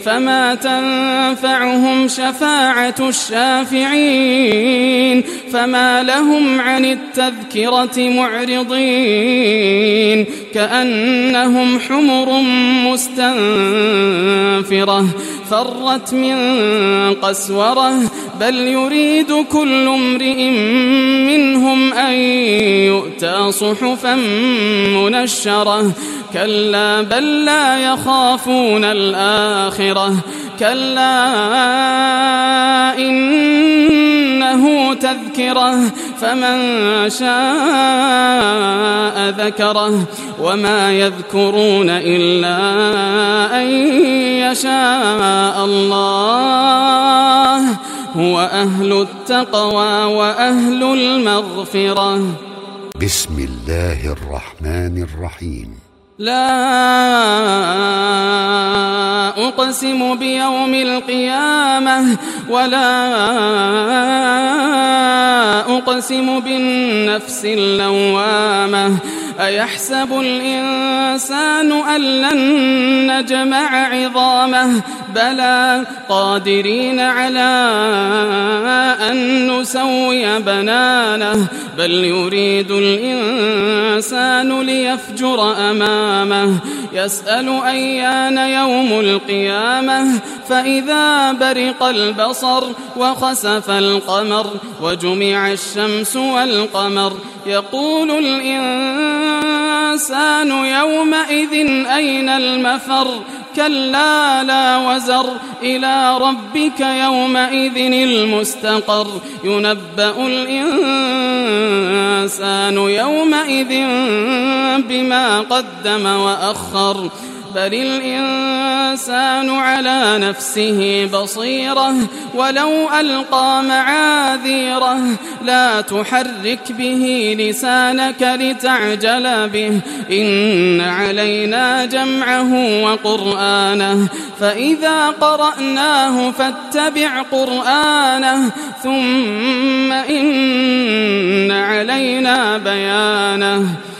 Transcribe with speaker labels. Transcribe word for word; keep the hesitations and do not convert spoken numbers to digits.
Speaker 1: فما تنفعهم شفاعة الشافعين فما لهم عن التذكرة معرضين كأنهم حمر مستنفرة فرت من قسورة بل يريد كل امرئ منهم أن يؤتى صحفا منشرة كلا بل لا يخافون الآخرة كلا إنه تذكرة فمن شاء ذكره وما يذكرون إلا أن يشاء الله هو أهل التقوى وأهل المغفرة.
Speaker 2: بسم الله الرحمن الرحيم.
Speaker 1: لا أقسم بيوم القيامة ولا أقسم بالنفس اللوامة أيحسب الإنسان أن لن نجمع عظامه بلى قادرين على أن نسوي بنانه بل يريد الإنسان ليفجر أمامه يسأل أيان يوم القيامة فإذا برق البصر وخسف القمر وجمع الشمس والقمر يقول الإنسان يومئذ أين المفر كلا لا وزر إلى ربك يومئذ المستقر ينبأ الإنسان يومئذ بما قدم وأخر بل الإنسان على نفسه بصيرة ولو ألقى معاذيره لا تحرك به لسانك لتعجل به إن علينا جمعه وقرآنه فإذا قرأناه فاتبع قرآنه ثم إن علينا بيانه